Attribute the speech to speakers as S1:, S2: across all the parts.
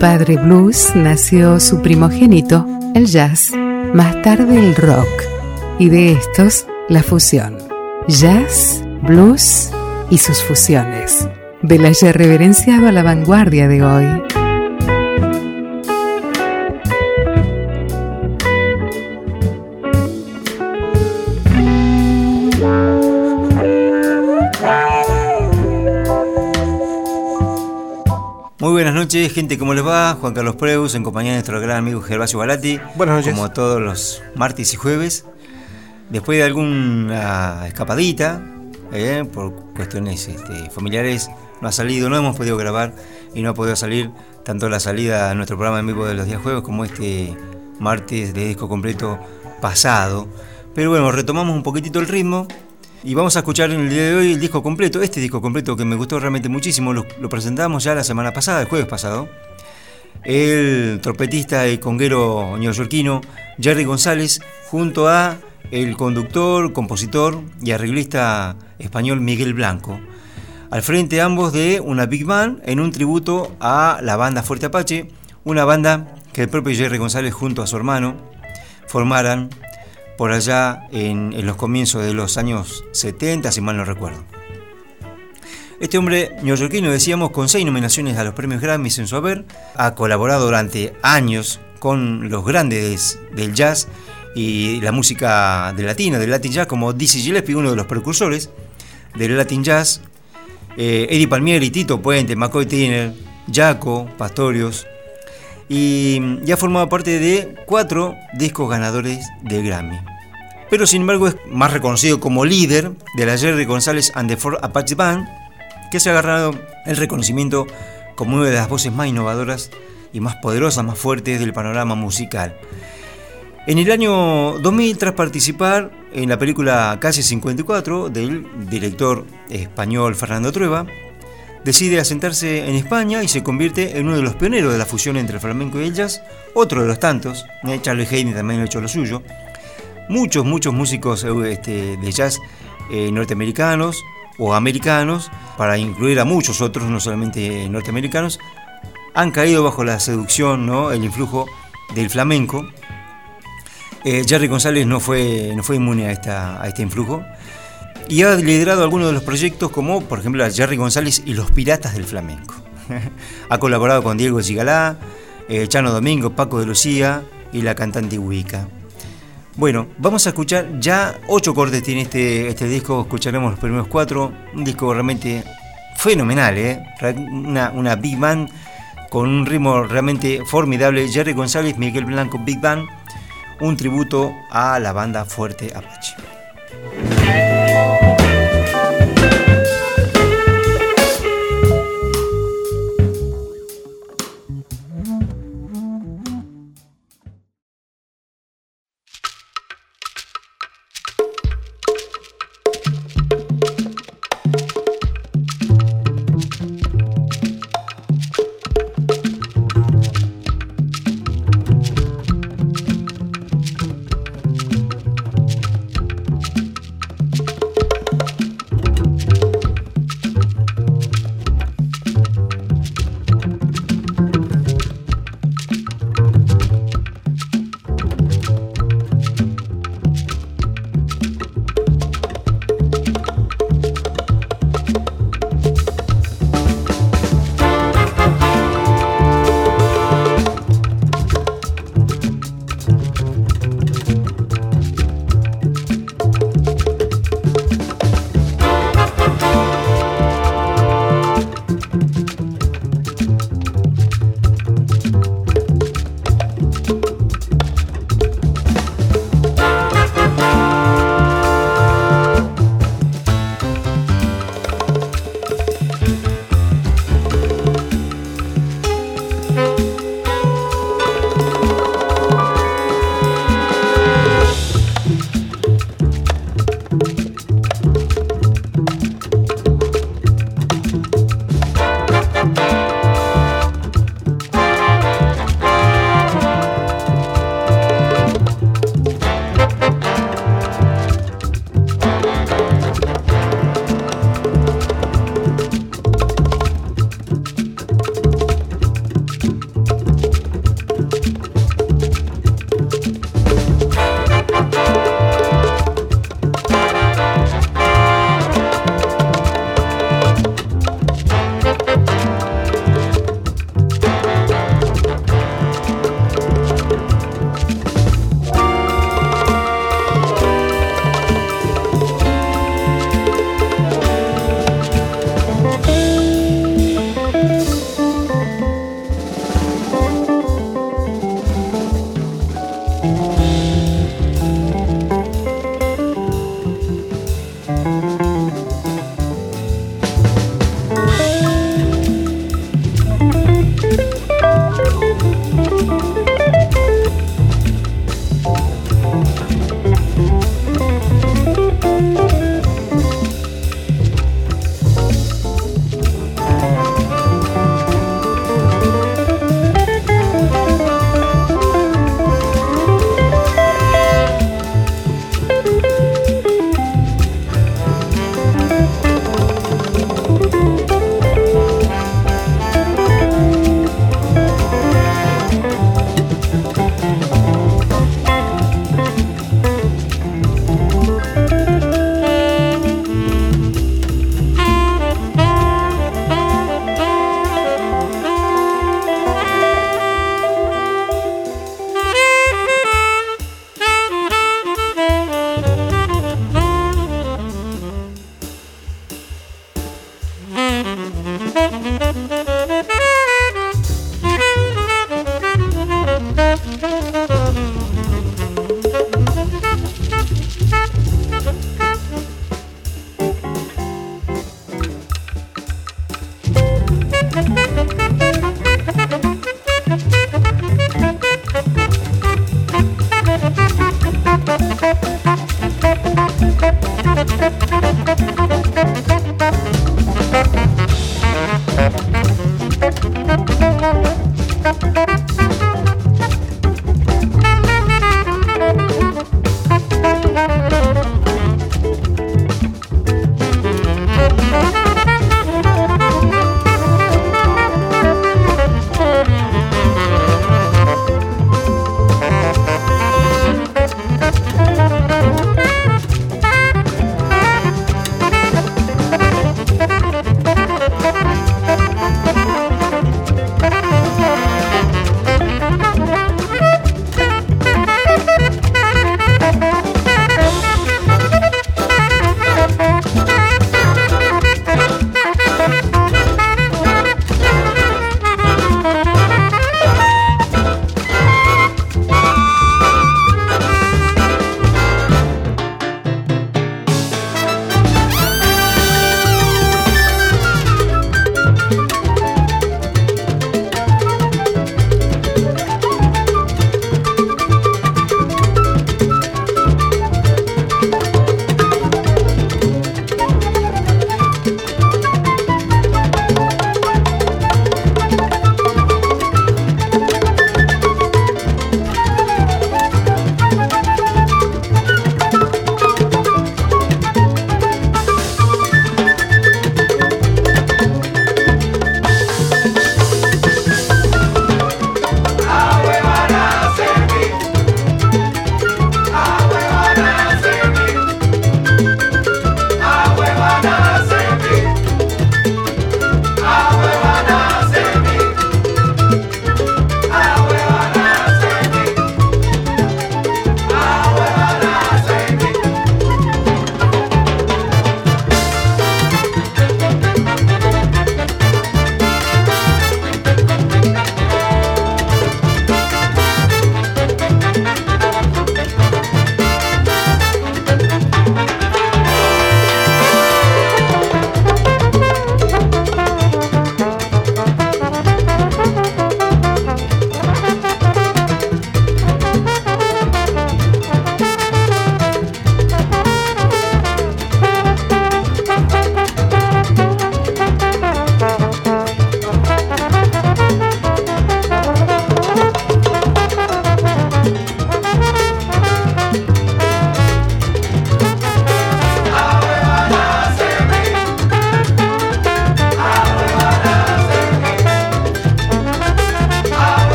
S1: padre blues nació su primogénito, el jazz, más tarde el rock, y de estos la fusión. Jazz, blues y sus fusiones. Velázquez reverenciado a la vanguardia de hoy.
S2: Muy buenas noches, gente, ¿cómo les va? Juan Carlos Preus, en compañía de nuestro gran amigo Gervasio Balati.
S3: Buenas noches.
S2: Como todos los martes y jueves. Después de alguna escapadita, por cuestiones familiares, no hemos podido grabar y no ha podido salir tanto la salida a nuestro programa en vivo de los días jueves como este martes de disco completo pasado. Pero bueno, retomamos un poquitito el ritmo. Y vamos a escuchar en el día de hoy el disco completo, este disco completo que me gustó realmente muchísimo, lo presentamos ya la semana pasada, el jueves pasado. El trompetista y conguero neoyorquino Jerry González junto a el conductor, compositor y arreglista español Miguel Blanco. Al frente ambos de una big band en un tributo a la banda Fuerte Apache, una banda que el propio Jerry González junto a su hermano formaran por allá en los comienzos de los años 70, si mal no recuerdo. Este hombre neoyorquino, decíamos, con 6 nominaciones a los premios Grammy en su haber, ha colaborado durante años con los grandes del jazz y la música del Latin Jazz, como Dizzy Gillespie, uno de los precursores del Latin Jazz, Eddie Palmieri, Tito Puente, McCoy Tyner, Jaco Pastorius, y ha formado parte de 4 discos ganadores del Grammy. Pero sin embargo es más reconocido como líder de la Jerry González and the Fuerte Apache Band, que se ha agarrado el reconocimiento como una de las voces más innovadoras y más poderosas, más fuertes del panorama musical. En el año 2000, tras participar en la película Calle 54 del director español Fernando Trueba, decide asentarse en España y se convierte en uno de los pioneros de la fusión entre el flamenco y el jazz, otro de los tantos. Charlie Haden también ha hecho lo suyo. Muchos músicos de jazz norteamericanos o americanos, para incluir a muchos otros, no solamente norteamericanos, han caído bajo la seducción, ¿no?, el influjo del flamenco. Jerry González no fue inmune a este influjo y ha liderado algunos de los proyectos, como por ejemplo Jerry González y los Piratas del Flamenco. Ha colaborado con Diego Zigalá, Chano Domingo, Paco de Lucía y la cantante Wicca. Bueno, vamos a escuchar ya 8 cortes tiene este disco, escucharemos los primeros 4, un disco realmente fenomenal, una big band con un ritmo realmente formidable. Jerry González, Miguel Blanco, Big Band, un tributo a la banda Fuerte Apache.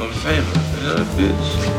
S3: of Fame. You know, it's...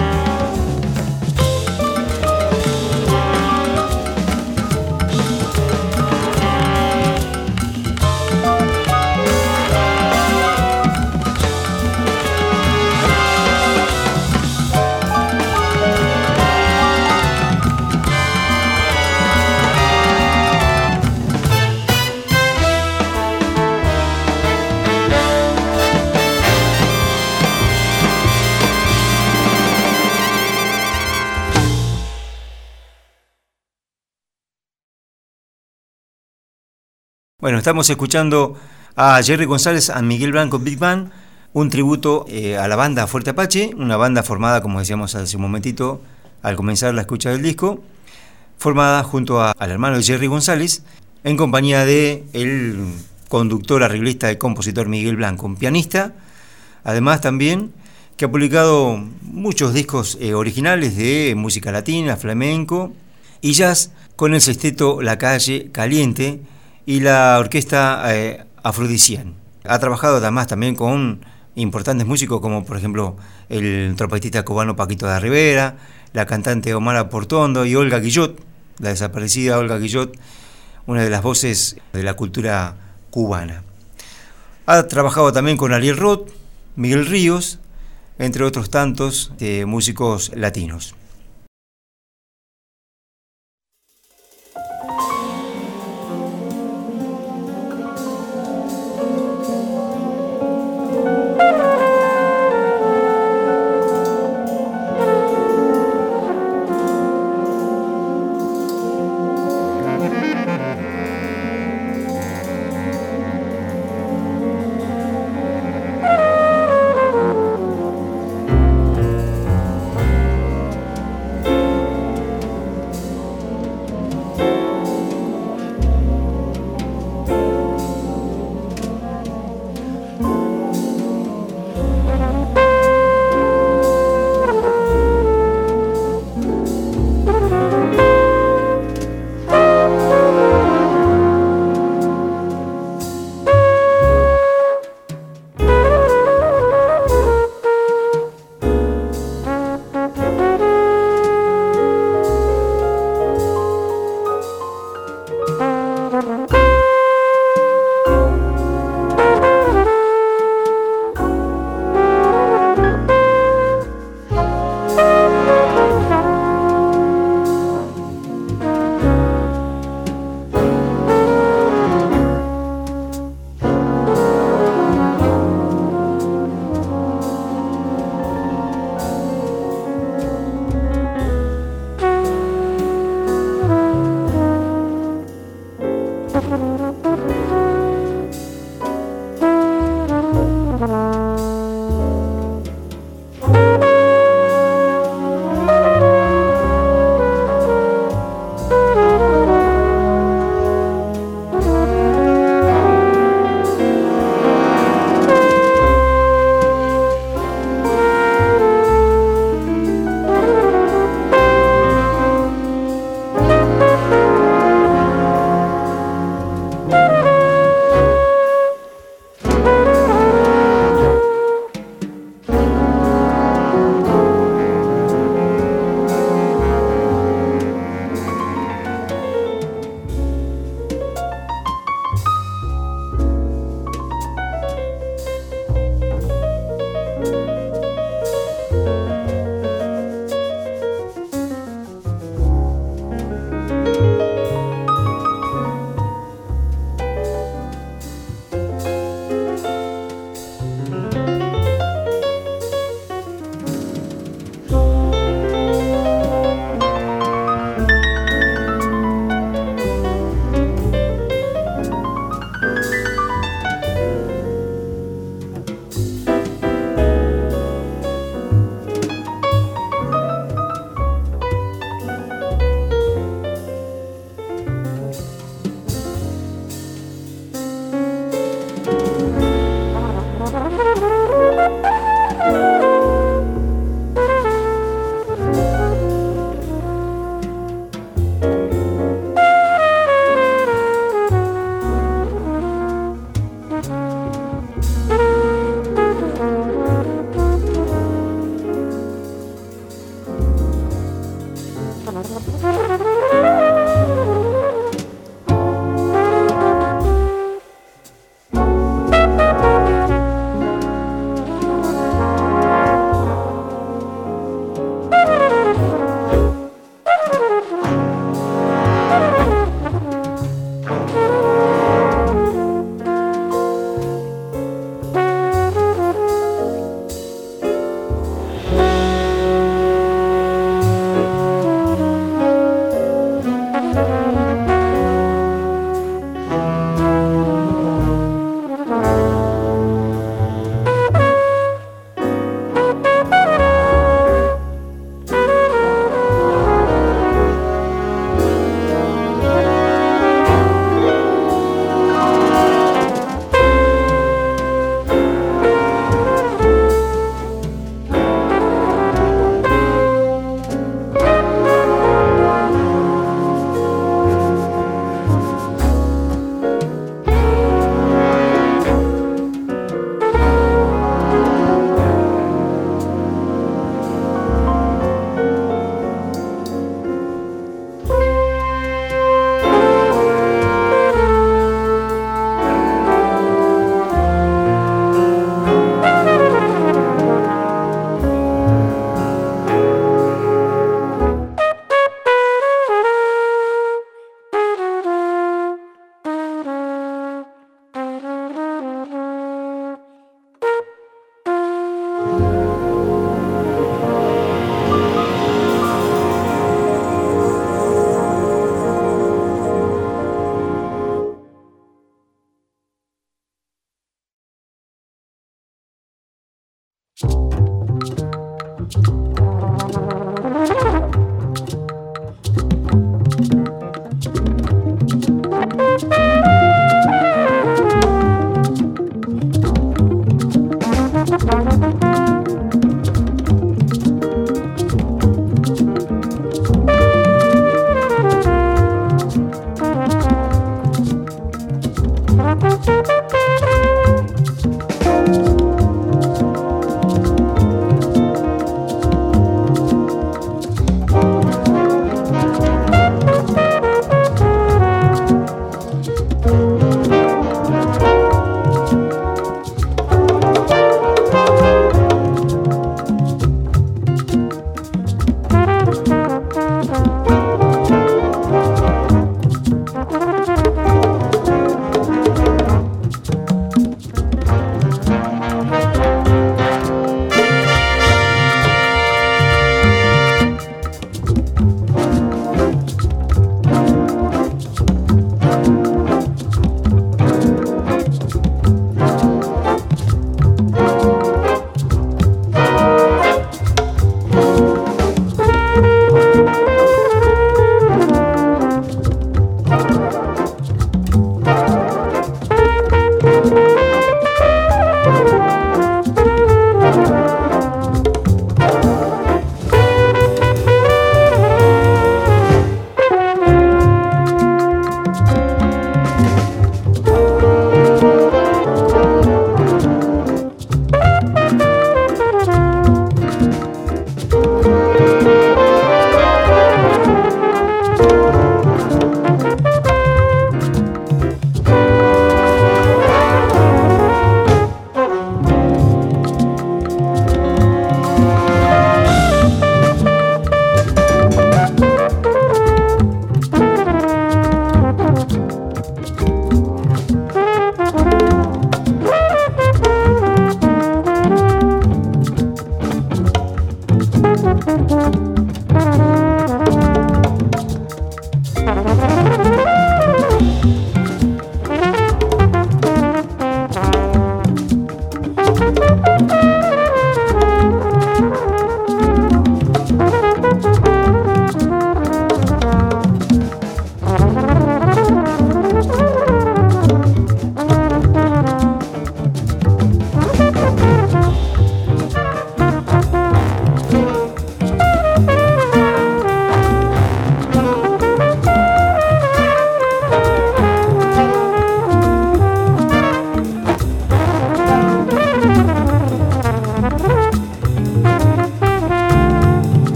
S2: Bueno, estamos escuchando a Jerry González and Miguel Blanco Big Band, un tributo a la banda Fuerte Apache, una banda formada, como decíamos hace un momentito, al comenzar la escucha del disco, formada junto al hermano de Jerry González, en compañía de el conductor, arreglista y compositor Miguel Blanco, un pianista, además también que ha publicado muchos discos originales de música latina, flamenco y jazz, con el sexteto La Calle Caliente y la orquesta Afrodisian. Ha trabajado además también con importantes músicos como por ejemplo el trompetista cubano Paquito de Rivera, la cantante Omara Portondo y Olga Guillot, la desaparecida Olga Guillot, una de las voces de la cultura cubana. Ha trabajado también con Ariel Roth, Miguel Ríos, entre otros tantos músicos latinos.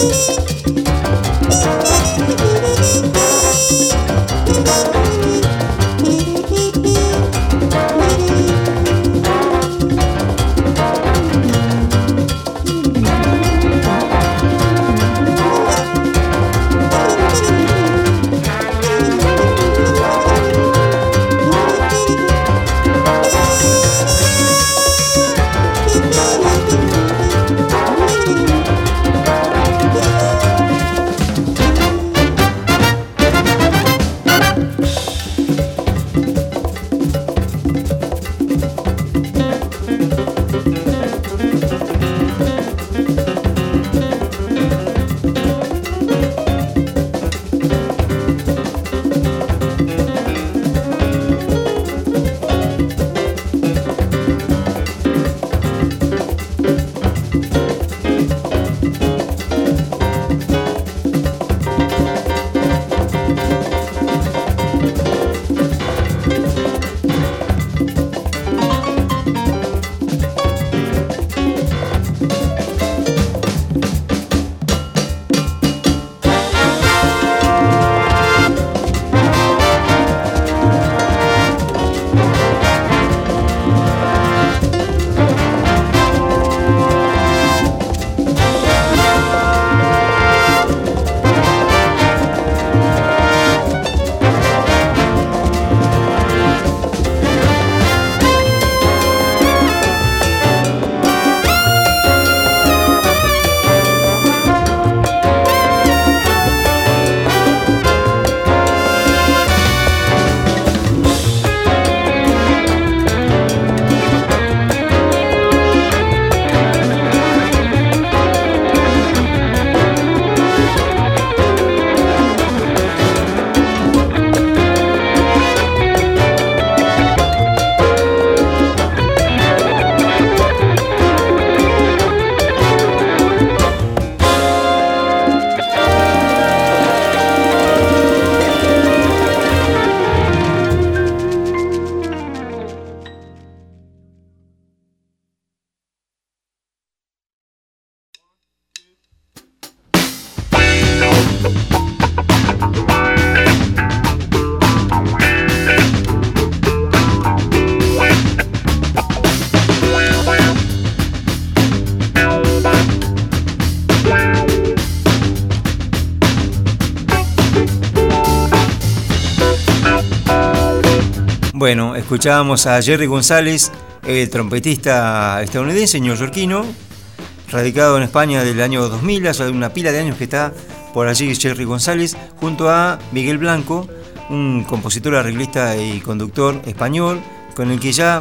S2: Bueno, escuchábamos a Jerry González, el trompetista estadounidense, neoyorquino, radicado en España del año 2000, hace una pila de años que está por allí Jerry González, junto a Miguel Blanco, un compositor, arreglista y conductor español, con el que ya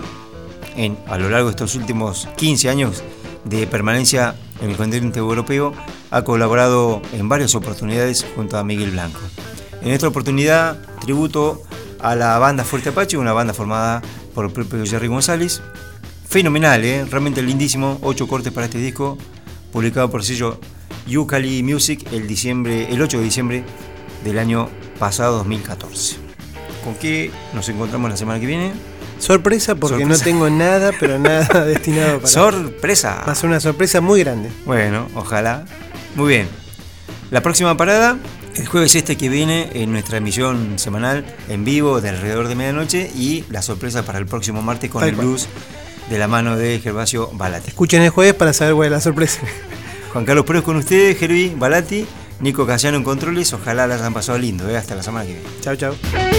S2: a lo largo de estos últimos 15 años de permanencia en el continente europeo ha colaborado en varias oportunidades junto a Miguel Blanco. En esta oportunidad, tributo a la banda Fuerte Apache, una banda formada por el propio Jerry González. Fenomenal, realmente lindísimo. 8 cortes para este disco, publicado por el sello Ucali Music el 8 de diciembre del año pasado, 2014. ¿Con qué nos encontramos la semana que viene?
S4: Sorpresa, porque sorpresa. No tengo nada, pero nada destinado para...
S2: ¡Sorpresa!
S4: Va a ser una sorpresa muy grande.
S2: Bueno, ojalá. Muy bien. La próxima parada, el jueves que viene, en nuestra emisión semanal en vivo de alrededor de medianoche, y la sorpresa para el próximo martes con el blues de la mano de Gervasio Balati.
S4: Escuchen el jueves para saber cuál es la sorpresa.
S2: Juan Carlos Pérez con ustedes, Gervi Balati, Nico Casiano en controles. Ojalá la hayan pasado lindo. Hasta la semana que viene.
S4: Chau, chau.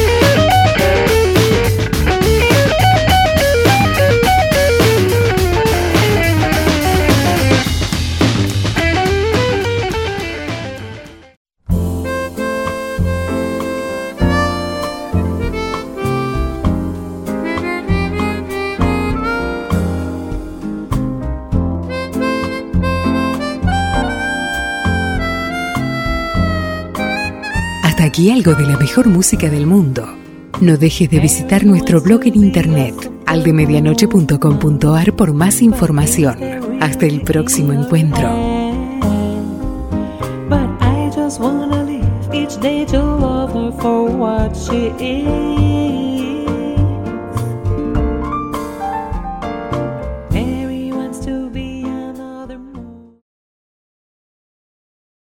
S1: Aquí algo de la mejor música del mundo. No dejes de visitar nuestro blog en internet, aldemedianoche.com.ar, por más información. Hasta el próximo encuentro.
S5: But I just wanna live each day to love her for what she is.